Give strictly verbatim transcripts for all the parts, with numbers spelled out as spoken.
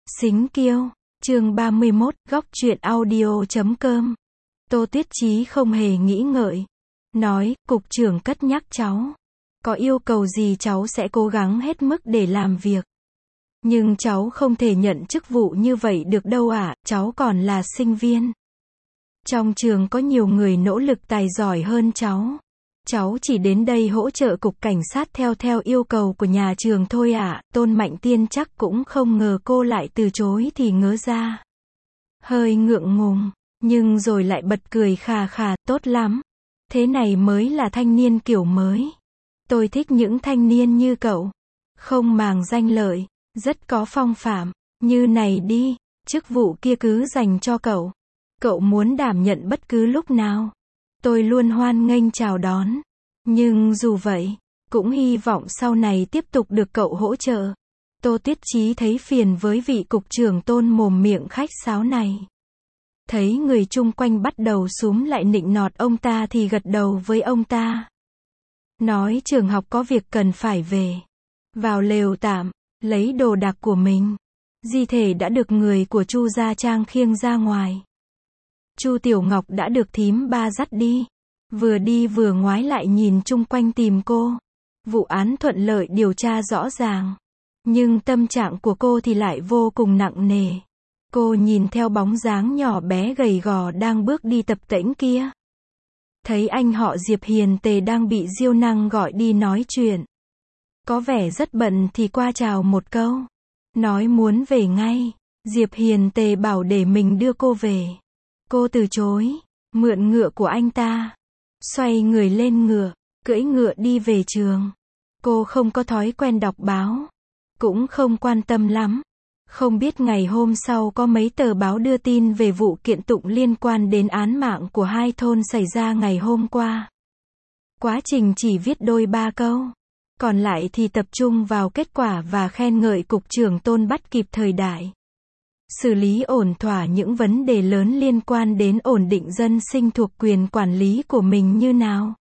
Xính Kiêu, chương ba mươi mốt, góc truyện audio chấm com. Tô Tuyết Chí không hề nghĩ ngợi. Nói, cục trưởng cất nhắc cháu. Có yêu cầu gì cháu sẽ cố gắng hết mức để làm việc. Nhưng cháu không thể nhận chức vụ như vậy được đâu ạ, cháu còn là sinh viên. Trong trường có nhiều người nỗ lực tài giỏi hơn cháu. Cháu chỉ đến đây hỗ trợ cục cảnh sát theo theo yêu cầu của nhà trường thôi ạ. Tôn Mạnh Tiên chắc cũng không ngờ cô lại từ chối thì ngớ ra. Hơi ngượng ngùng, nhưng rồi lại bật cười khà khà, tốt lắm. Thế này mới là thanh niên kiểu mới. Tôi thích những thanh niên như cậu. Không màng danh lợi, rất có phong phạm. Như này đi, chức vụ kia cứ dành cho cậu. Cậu muốn đảm nhận bất cứ lúc nào. Tôi luôn hoan nghênh chào đón. Nhưng dù vậy, cũng hy vọng sau này tiếp tục được cậu hỗ trợ. Tô Tuyết Chí thấy phiền với vị cục trưởng Tôn mồm miệng khách sáo này. Thấy người chung quanh bắt đầu xúm lại nịnh nọt ông ta thì gật đầu với ông ta. Nói trường học có việc cần phải về. Vào lều tạm, lấy đồ đạc của mình. Di thể đã được người của Chu Gia Trang khiêng ra ngoài. Chu Tiểu Ngọc đã được thím ba dắt đi. Vừa đi vừa ngoái lại nhìn chung quanh tìm cô. Vụ án thuận lợi điều tra rõ ràng. Nhưng tâm trạng của cô thì lại vô cùng nặng nề. Cô nhìn theo bóng dáng nhỏ bé gầy gò đang bước đi tập tễnh kia. Thấy anh họ Diệp Hiền Tề đang bị Diêu Năng gọi đi nói chuyện. Có vẻ rất bận thì qua chào một câu. Nói muốn về ngay. Diệp Hiền Tề bảo để mình đưa cô về. Cô từ chối, mượn ngựa của anh ta. Xoay người lên ngựa, cưỡi ngựa đi về trường. Cô không có thói quen đọc báo. Cũng không quan tâm lắm. Không biết ngày hôm sau có mấy tờ báo đưa tin về vụ kiện tụng liên quan đến án mạng của hai thôn xảy ra ngày hôm qua. Quá trình chỉ viết đôi ba câu. Còn lại thì tập trung vào kết quả và khen ngợi cục trưởng Tôn bắt kịp thời đại. Xử lý ổn thỏa những vấn đề lớn liên quan đến ổn định dân sinh thuộc quyền quản lý của mình như nào.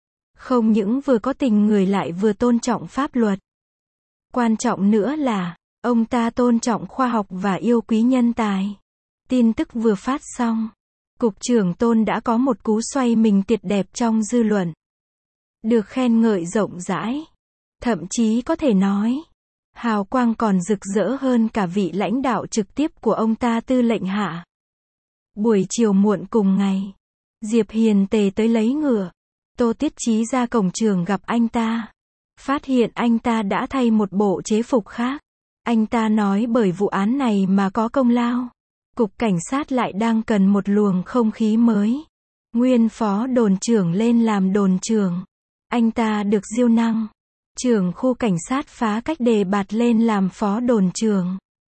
Không những vừa có tình người lại vừa tôn trọng pháp luật. Quan trọng nữa là, ông ta tôn trọng khoa học và yêu quý nhân tài. Tin tức vừa phát xong, cục trưởng Tôn đã có một cú xoay mình tuyệt đẹp trong dư luận. Được khen ngợi rộng rãi. Thậm chí có thể nói, hào quang còn rực rỡ hơn cả vị lãnh đạo trực tiếp của ông ta Tư lệnh Hạ. Buổi chiều muộn cùng ngày, Diệp Hiền Tề tới lấy ngựa. Tô Tuyết Chí ra cổng trường gặp anh ta. Phát hiện anh ta đã thay một bộ chế phục khác. Anh ta nói bởi vụ án này mà có công lao. Cục cảnh sát lại đang cần một luồng không khí mới. Nguyên phó đồn trưởng lên làm đồn trưởng. Anh ta được Diêu Năng, trưởng khu cảnh sát phá cách đề bạt lên làm phó đồn trưởng.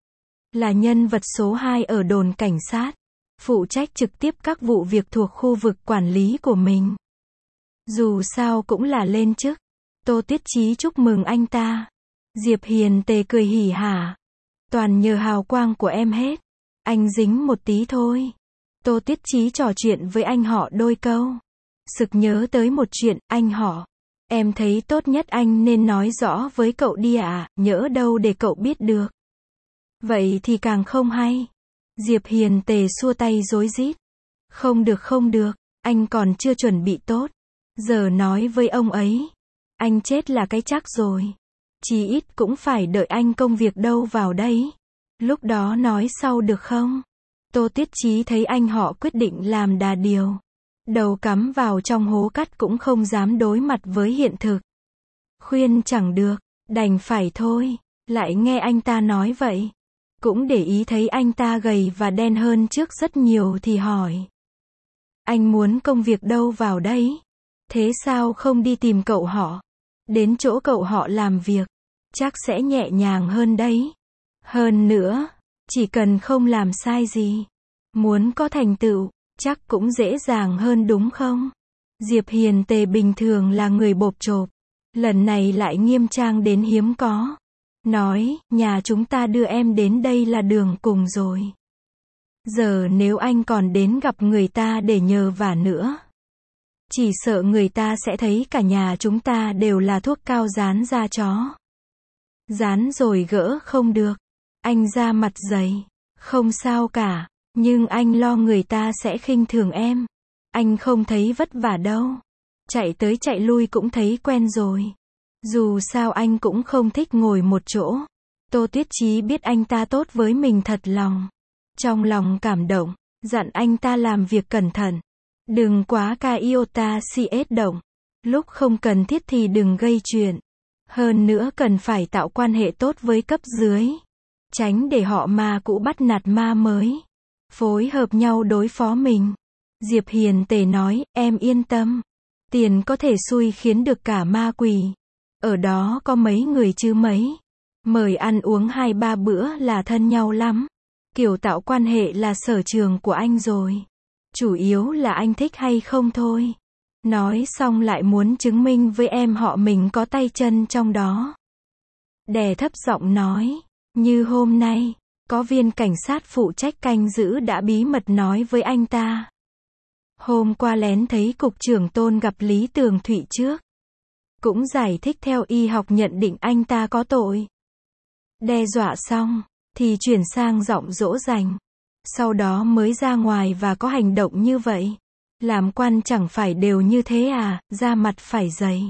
Là nhân vật số hai ở đồn cảnh sát. Phụ trách trực tiếp các vụ việc thuộc khu vực quản lý của mình. Dù sao cũng là lên chức. Tô Tuyết Chí chúc mừng anh ta. Diệp Hiền Tề cười hỉ hả. Toàn nhờ hào quang của em hết. Anh dính một tí thôi. Tô Tuyết Chí trò chuyện với anh họ đôi câu. Sực nhớ tới một chuyện, anh họ. Em thấy tốt nhất anh nên nói rõ với cậu đi ạ, à, nhỡ đâu để cậu biết được. Vậy thì càng không hay. Diệp Hiền Tề xua tay rối rít. Không được không được, anh còn chưa chuẩn bị tốt. Giờ nói với ông ấy. Anh chết là cái chắc rồi. Chí ít cũng phải đợi anh công việc đâu vào đấy. Lúc đó nói sau được không? Tô Tuyết Chí thấy anh họ quyết định làm đà điều. Đầu cắm vào trong hố cắt cũng không dám đối mặt với hiện thực. Khuyên chẳng được, đành phải thôi. Lại nghe anh ta nói vậy. Cũng để ý thấy anh ta gầy và đen hơn trước rất nhiều thì hỏi. Anh muốn công việc đâu vào đấy? Thế sao không đi tìm cậu họ? Đến chỗ cậu họ làm việc. Chắc sẽ nhẹ nhàng hơn đấy. Hơn nữa, chỉ cần không làm sai gì. Muốn có thành tựu, chắc cũng dễ dàng hơn đúng không? Diệp Hiền Tề bình thường là người bộp chộp. Lần này lại nghiêm trang đến hiếm có. Nói, nhà chúng ta đưa em đến đây là đường cùng rồi. Giờ nếu anh còn đến gặp người ta để nhờ vả nữa. Chỉ sợ người ta sẽ thấy cả nhà chúng ta đều là thuốc cao dán da chó. Dán rồi gỡ không được. Anh ra mặt dày. Không sao cả. Nhưng anh lo người ta sẽ khinh thường em. Anh không thấy vất vả đâu. Chạy tới chạy lui cũng thấy quen rồi. Dù sao anh cũng không thích ngồi một chỗ. Tô Tuyết Chí biết anh ta tốt với mình thật lòng. Trong lòng cảm động, dặn anh ta làm việc cẩn thận. Đừng quá ca iota siết động. Lúc không cần thiết thì đừng gây chuyện. Hơn nữa cần phải tạo quan hệ tốt với cấp dưới. Tránh để họ ma cũ bắt nạt ma mới. Phối hợp nhau đối phó mình. Diệp Hiền Tề nói, em yên tâm. Tiền có thể xui khiến được cả ma quỷ. Ở đó có mấy người chứ mấy. Mời ăn uống hai ba bữa là thân nhau lắm. Kiểu tạo quan hệ là sở trường của anh rồi. Chủ yếu là anh thích hay không thôi. Nói xong lại muốn chứng minh với em họ mình có tay chân trong đó. Đè thấp giọng nói. Như hôm nay, có viên cảnh sát phụ trách canh giữ đã bí mật nói với anh ta. Hôm qua lén thấy cục trưởng Tôn gặp Lý Tường Thụy trước. Cũng giải thích theo y học nhận định anh ta có tội. Đe dọa xong, thì chuyển sang giọng dỗ dành. Sau đó mới ra ngoài và có hành động như vậy. Làm quan chẳng phải đều như thế à, da mặt phải dày.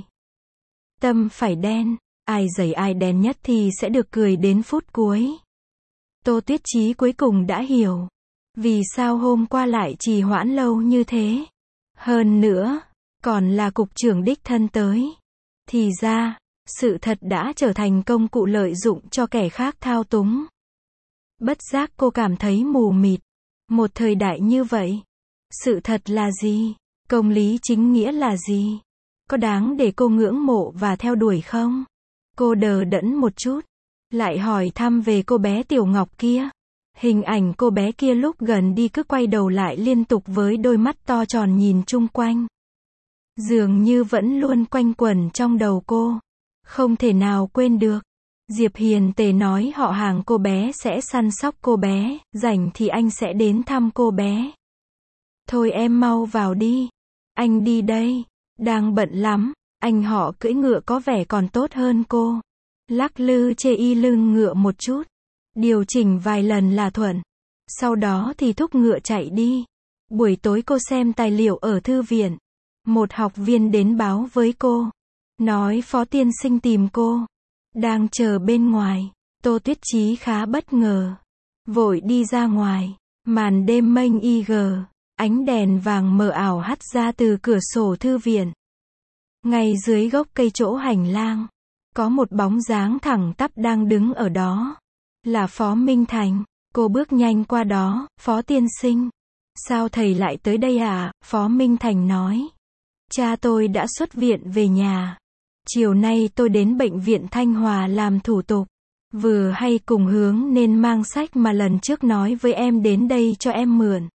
Tâm phải đen, ai dày ai đen nhất thì sẽ được cười đến phút cuối. Tô Tuyết Chí cuối cùng đã hiểu. Vì sao hôm qua lại trì hoãn lâu như thế. Hơn nữa, còn là cục trưởng đích thân tới. Thì ra, sự thật đã trở thành công cụ lợi dụng cho kẻ khác thao túng. Bất giác cô cảm thấy mù mịt. Một thời đại như vậy, sự thật là gì? Công lý chính nghĩa là gì? Có đáng để cô ngưỡng mộ và theo đuổi không? Cô đờ đẫn một chút, lại hỏi thăm về cô bé Tiểu Ngọc kia. Hình ảnh cô bé kia lúc gần đi cứ quay đầu lại liên tục với đôi mắt to tròn nhìn chung quanh. Dường như vẫn luôn quanh quẩn trong đầu cô. Không thể nào quên được. Diệp Hiền Tề nói họ hàng cô bé sẽ săn sóc cô bé, rảnh thì anh sẽ đến thăm cô bé. Thôi em mau vào đi. Anh đi đây. Đang bận lắm. Anh họ cưỡi ngựa có vẻ còn tốt hơn cô. Lắc lư chê y lưng ngựa một chút. Điều chỉnh vài lần là thuận. Sau đó thì thúc ngựa chạy đi. Buổi tối cô xem tài liệu ở thư viện. Một học viên đến báo với cô. Nói phó tiên sinh tìm cô. Đang chờ bên ngoài. Tô Tuyết Chí khá bất ngờ. Vội đi ra ngoài. Màn đêm mênh y gờ. Ánh đèn vàng mờ ảo hắt ra từ cửa sổ thư viện. Ngay dưới gốc cây chỗ hành lang. Có một bóng dáng thẳng tắp đang đứng ở đó. Là Phó Minh Thành. Cô bước nhanh qua đó. Phó tiên sinh. Sao thầy lại tới đây à? Phó Minh Thành nói. Cha tôi đã xuất viện về nhà. Chiều nay tôi đến bệnh viện Thanh Hòa làm thủ tục. Vừa hay cùng hướng nên mang sách mà lần trước nói với em đến đây cho em mượn.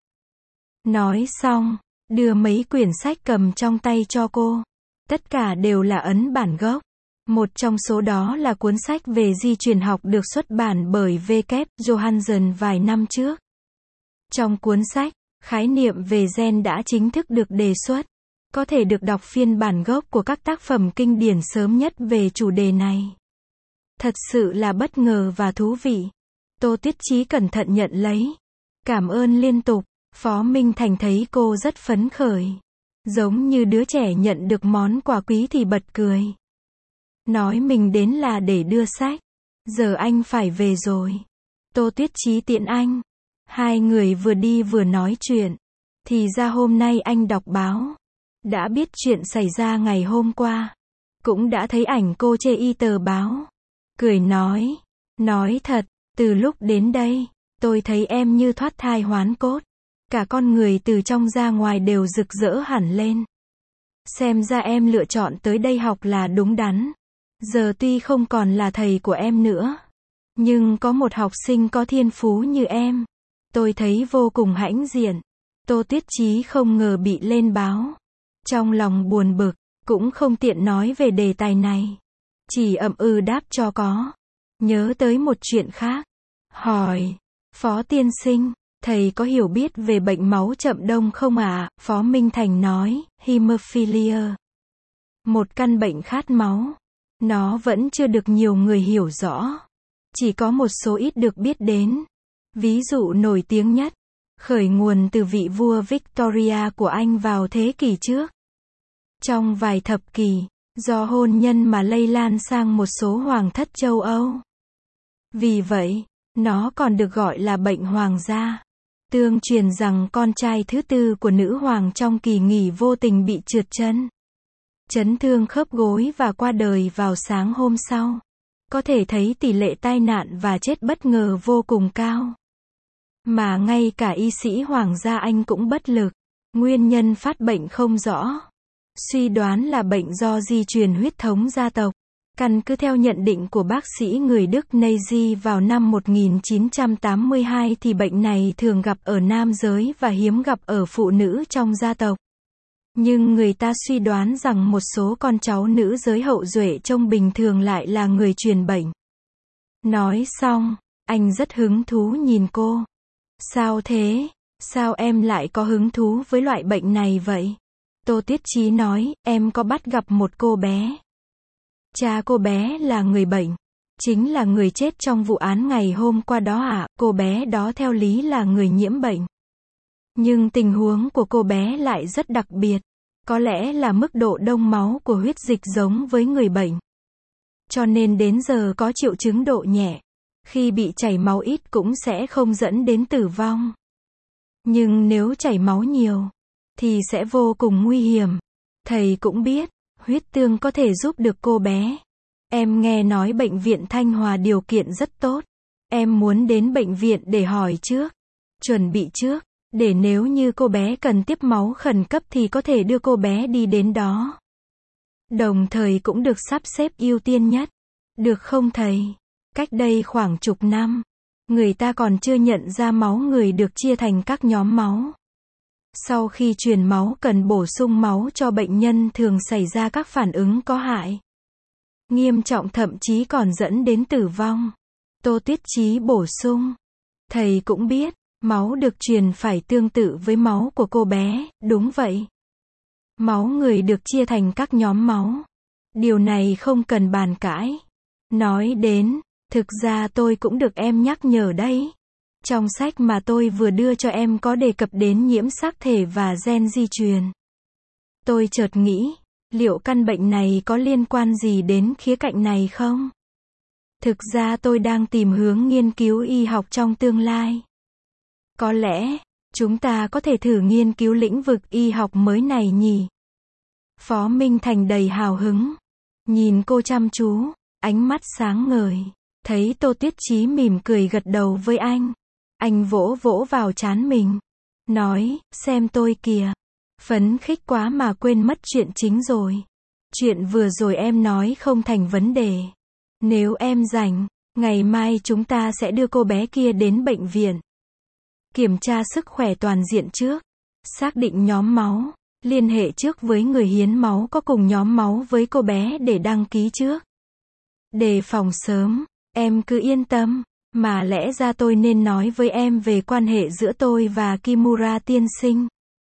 Nói xong, đưa mấy quyển sách cầm trong tay cho cô. Tất cả đều là ấn bản gốc. Một trong số đó là cuốn sách về di truyền học được xuất bản bởi W. Johansen vài năm trước. Trong cuốn sách, khái niệm về gen đã chính thức được đề xuất. Có thể được đọc phiên bản gốc của các tác phẩm kinh điển sớm nhất về chủ đề này. Thật sự là bất ngờ và thú vị. Tô Tuyết Chí cẩn thận nhận lấy. Cảm ơn liên tục. Phó Minh Thành thấy cô rất phấn khởi. Giống như đứa trẻ nhận được món quà quý thì bật cười. Nói mình đến là để đưa sách. Giờ anh phải về rồi. Tô Tuyết Chí tiễn anh. Hai người vừa đi vừa nói chuyện. Thì ra hôm nay anh đọc báo. Đã biết chuyện xảy ra ngày hôm qua. Cũng đã thấy ảnh cô chê y tờ báo. Cười nói. Nói thật, từ lúc đến đây, tôi thấy em như thoát thai hoán cốt. Cả con người từ trong ra ngoài đều rực rỡ hẳn lên. Xem ra em lựa chọn tới đây học là đúng đắn. Giờ tuy không còn là thầy của em nữa. Nhưng có một học sinh có thiên phú như em. Tôi thấy vô cùng hãnh diện. Tô Tuyết Chí không ngờ bị lên báo. Trong lòng buồn bực, cũng không tiện nói về đề tài này. Chỉ ậm ừ đáp cho có. Nhớ tới một chuyện khác. Hỏi, Phó tiên sinh, thầy có hiểu biết về bệnh máu chậm đông không ạ? À? Phó Minh Thành nói, hemophilia. Một căn bệnh khát máu. Nó vẫn chưa được nhiều người hiểu rõ. chỉ có một số ít được biết đến. Ví dụ nổi tiếng nhất, khởi nguồn từ vị vua Victoria của Anh vào thế kỷ trước. Trong vài thập kỷ, do hôn nhân mà lây lan sang một số hoàng thất châu Âu. Vì vậy, nó còn được gọi là bệnh hoàng gia. Tương truyền rằng con trai thứ tư của nữ hoàng trong kỳ nghỉ vô tình bị trượt chân, chấn thương khớp gối và qua đời vào sáng hôm sau. Có thể thấy tỷ lệ tai nạn và chết bất ngờ vô cùng cao. Mà ngay cả y sĩ hoàng gia Anh cũng bất lực. Nguyên nhân phát bệnh không rõ. Suy đoán là bệnh do di truyền huyết thống gia tộc. Căn cứ theo nhận định của bác sĩ người Đức Nazi vào năm một nghìn chín trăm tám mươi hai thì bệnh này thường gặp ở nam giới và hiếm gặp ở phụ nữ trong gia tộc. Nhưng người ta suy đoán rằng một số con cháu nữ giới hậu duệ trông bình thường lại là người truyền bệnh. Nói xong, anh rất hứng thú nhìn cô. Sao thế? Sao em lại có hứng thú với loại bệnh này vậy? Tô Tiết Chí nói, em có bắt gặp một cô bé. Cha cô bé là người bệnh. Chính là người chết trong vụ án ngày hôm qua đó ạ. À, cô bé đó theo lý là người nhiễm bệnh. Nhưng tình huống của cô bé lại rất đặc biệt. Có lẽ là mức độ đông máu của huyết dịch giống với người bệnh. Cho nên đến giờ có triệu chứng độ nhẹ. Khi bị chảy máu ít cũng sẽ không dẫn đến tử vong. Nhưng nếu chảy máu nhiều, thì sẽ vô cùng nguy hiểm. Thầy cũng biết, huyết tương có thể giúp được cô bé. Em nghe nói bệnh viện Thanh Hòa điều kiện rất tốt. Em muốn đến bệnh viện để hỏi trước, chuẩn bị trước, để nếu như cô bé cần tiếp máu khẩn cấp thì có thể đưa cô bé đi đến đó. Đồng thời cũng được sắp xếp ưu tiên nhất. Được không thầy? Cách đây khoảng chục năm, người ta còn chưa nhận ra máu người được chia thành các nhóm máu. Sau khi truyền máu cần bổ sung máu cho bệnh nhân thường xảy ra các phản ứng có hại. Nghiêm trọng thậm chí còn dẫn đến tử vong. Tô Tiết Chí bổ sung. Thầy cũng biết, máu được truyền phải tương tự với máu của cô bé, đúng vậy. Máu người được chia thành các nhóm máu. Điều này không cần bàn cãi. Nói đến, thực ra tôi cũng được em nhắc nhở đấy. Trong sách mà tôi vừa đưa cho em có đề cập đến nhiễm sắc thể và gen di truyền. Tôi chợt nghĩ, liệu căn bệnh này có liên quan gì đến khía cạnh này không? Thực ra tôi đang tìm hướng nghiên cứu y học trong tương lai. Có lẽ, chúng ta có thể thử nghiên cứu lĩnh vực y học mới này nhỉ? Phó Minh Thành đầy hào hứng. Nhìn cô chăm chú, ánh mắt sáng ngời. Thấy Tô Tiết Chí mỉm cười gật đầu với anh. Anh vỗ vỗ vào trán mình. Nói, xem tôi kìa. Phấn khích quá mà quên mất chuyện chính rồi. Chuyện vừa rồi em nói không thành vấn đề. Nếu em rảnh, ngày mai chúng ta sẽ đưa cô bé kia đến bệnh viện. Kiểm tra sức khỏe toàn diện trước. Xác định nhóm máu. Liên hệ trước với người hiến máu có cùng nhóm máu với cô bé để đăng ký trước. Đề phòng sớm. Em cứ yên tâm. Mà lẽ ra tôi nên nói với em về quan hệ giữa tôi và Kimura tiên sinh.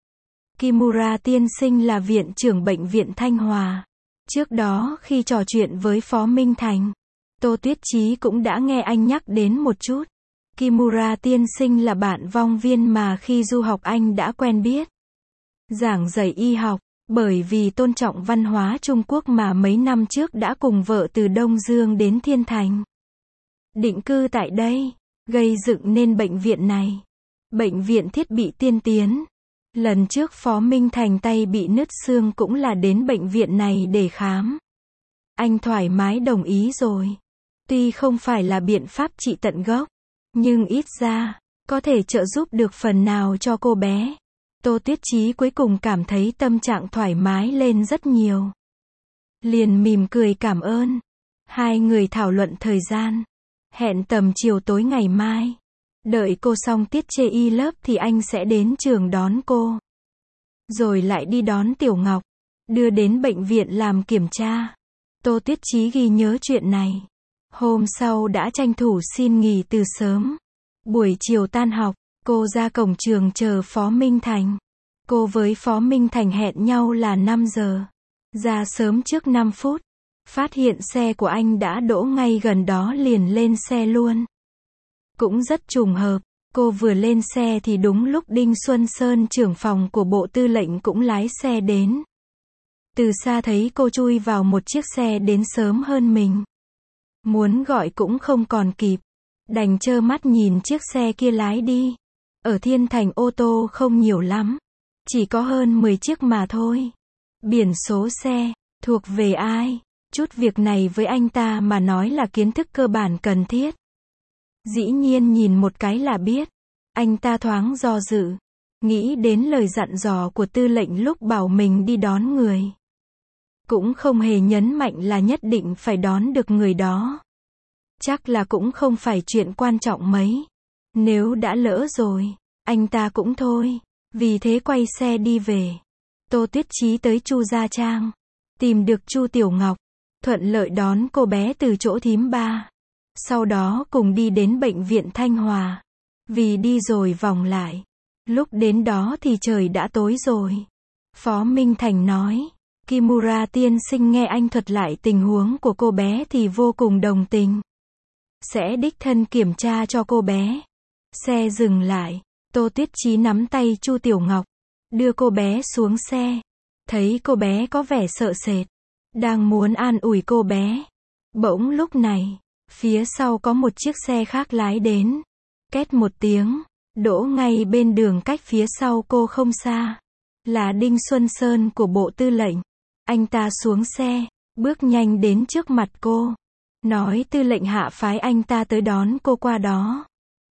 Kimura tiên sinh là viện trưởng bệnh viện Thanh Hòa. Trước đó khi trò chuyện với Phó Minh Thành, Tô Tiết Chí cũng đã nghe anh nhắc đến một chút. Kimura tiên sinh là bạn vong viên mà khi du học anh đã quen biết. Giảng dạy y học, bởi vì tôn trọng văn hóa Trung Quốc mà mấy năm trước đã cùng vợ từ Đông Dương đến Thiên Thành. Định cư tại đây, gây dựng nên bệnh viện này. Bệnh viện thiết bị tiên tiến. Lần trước Phó Minh Thành tay bị nứt xương cũng là đến bệnh viện này để khám. Anh thoải mái đồng ý rồi. Tuy không phải là biện pháp trị tận gốc, nhưng ít ra, có thể trợ giúp được phần nào cho cô bé. Tô Tiết Chí cuối cùng cảm thấy tâm trạng thoải mái lên rất nhiều. Liền mỉm cười cảm ơn. Hai người thảo luận thời gian. Hẹn tầm chiều tối ngày mai. Đợi cô xong tiết chê y lớp thì anh sẽ đến trường đón cô. Rồi lại đi đón Tiểu Ngọc. Đưa đến bệnh viện làm kiểm tra. Tô Tiết Chí ghi nhớ chuyện này. Hôm sau đã tranh thủ xin nghỉ từ sớm. Buổi chiều tan học, cô ra cổng trường chờ Phó Minh Thành. Cô với Phó Minh Thành hẹn nhau là năm giờ. Ra sớm trước năm phút. Phát hiện xe của anh đã đỗ ngay gần đó liền lên xe luôn. Cũng rất trùng hợp, cô vừa lên xe thì đúng lúc Đinh Xuân Sơn trưởng phòng của Bộ Tư lệnh cũng lái xe đến. Từ xa thấy cô chui vào một chiếc xe đến sớm hơn mình. Muốn gọi cũng không còn kịp. Đành trơ mắt nhìn chiếc xe kia lái đi. Ở Thiên Thành ô tô không nhiều lắm. Chỉ có hơn mười chiếc mà thôi. Biển số xe, thuộc về ai? Chút việc này với anh ta mà nói là kiến thức cơ bản cần thiết. Dĩ nhiên nhìn một cái là biết. Anh ta thoáng do dự. Nghĩ đến lời dặn dò của tư lệnh lúc bảo mình đi đón người. Cũng không hề nhấn mạnh là nhất định phải đón được người đó. Chắc là cũng không phải chuyện quan trọng mấy. Nếu đã lỡ rồi, anh ta cũng thôi. Vì thế quay xe đi về. Tô Tuyết Chí tới Chu Gia Trang. Tìm được Chu Tiểu Ngọc. Thuận lợi đón cô bé từ chỗ thím ba. Sau đó cùng đi đến bệnh viện Thanh Hòa. Vì đi rồi vòng lại. Lúc đến đó thì trời đã tối rồi. Phó Minh Thành nói. Kimura tiên sinh nghe anh thuật lại tình huống của cô bé thì vô cùng đồng tình. Sẽ đích thân kiểm tra cho cô bé. Xe dừng lại. Tô Tuyết Chí nắm tay Chu Tiểu Ngọc. Đưa cô bé xuống xe. Thấy cô bé có vẻ sợ sệt. Đang muốn an ủi cô bé. Bỗng lúc này, phía sau có một chiếc xe khác lái đến. Két một tiếng. Đỗ ngay bên đường cách phía sau cô không xa. Là Đinh Xuân Sơn của Bộ Tư lệnh. Anh ta xuống xe. Bước nhanh đến trước mặt cô. Nói tư lệnh hạ phái anh ta tới đón cô qua đó.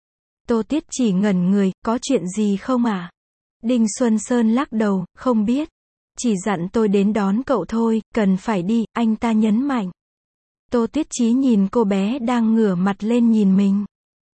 Tô Tuyết chỉ ngẩn người, có chuyện gì không à? Đinh Xuân Sơn lắc đầu, không biết. Chỉ dặn tôi đến đón cậu thôi, cần phải đi, anh ta nhấn mạnh. Tô Tuyết Chí nhìn cô bé đang ngửa mặt lên nhìn mình.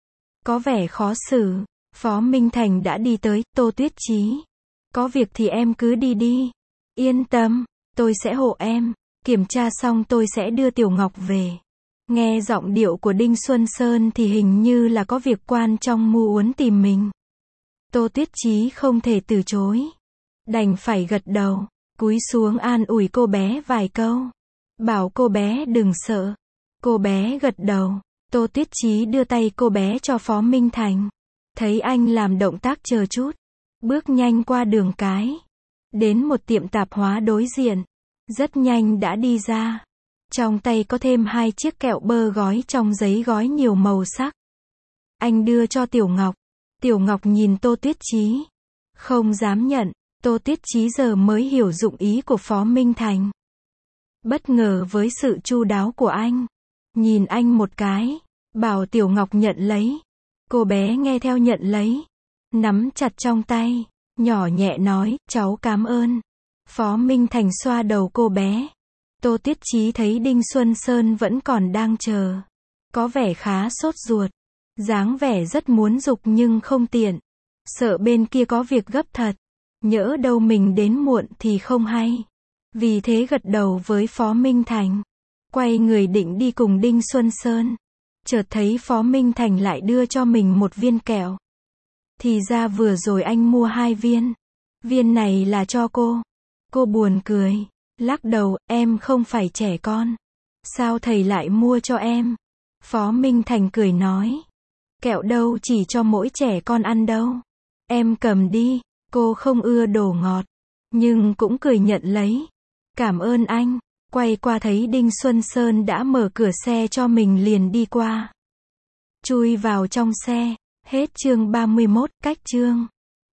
Có vẻ khó xử. Phó Minh Thành đã đi tới, Tô Tuyết Chí. Có việc thì em cứ đi đi. Yên tâm, tôi sẽ hộ em. Kiểm tra xong tôi sẽ đưa Tiểu Ngọc về. Nghe giọng điệu của Đinh Xuân Sơn thì hình như là có việc quan trong mu uốn tìm mình. Tô Tuyết Chí không thể từ chối. Đành phải gật đầu, cúi xuống an ủi cô bé vài câu. Bảo cô bé đừng sợ. Cô bé gật đầu. Tô Tuyết Chí đưa tay cô bé cho Phó Minh Thành. Thấy anh làm động tác chờ chút. Bước nhanh qua đường cái. Đến một tiệm tạp hóa đối diện. Rất nhanh đã đi ra. Trong tay có thêm hai chiếc kẹo bơ gói trong giấy gói nhiều màu sắc. Anh đưa cho Tiểu Ngọc. Tiểu Ngọc nhìn Tô Tuyết Chí. Không dám nhận. Tô Tuyết Chí giờ mới hiểu dụng ý của Phó Minh Thành. Bất ngờ với sự chu đáo của anh. Nhìn anh một cái. Bảo Tiểu Ngọc nhận lấy. Cô bé nghe theo nhận lấy. Nắm chặt trong tay. Nhỏ nhẹ nói, cháu cảm ơn. Phó Minh Thành xoa đầu cô bé. Tô Tuyết Chí thấy Đinh Xuân Sơn vẫn còn đang chờ. Có vẻ khá sốt ruột. Dáng vẻ rất muốn giục nhưng không tiện. Sợ bên kia có việc gấp thật. Nhỡ đâu mình đến muộn thì không hay. Vì thế gật đầu với Phó Minh Thành. Quay người định đi cùng Đinh Xuân Sơn. Chợt thấy Phó Minh Thành lại đưa cho mình một viên kẹo. Thì ra vừa rồi anh mua hai viên. Viên này là cho cô. Cô buồn cười. Lắc đầu, em không phải trẻ con. Sao thầy lại mua cho em? Phó Minh Thành cười nói. Kẹo đâu chỉ cho mỗi trẻ con ăn đâu. Em cầm đi. Cô không ưa đồ ngọt. Nhưng cũng cười nhận lấy. Cảm ơn anh. Quay qua thấy Đinh Xuân Sơn đã mở cửa xe cho mình liền đi qua. Chui vào trong xe. Hết chương ba mươi mốt, cách chương.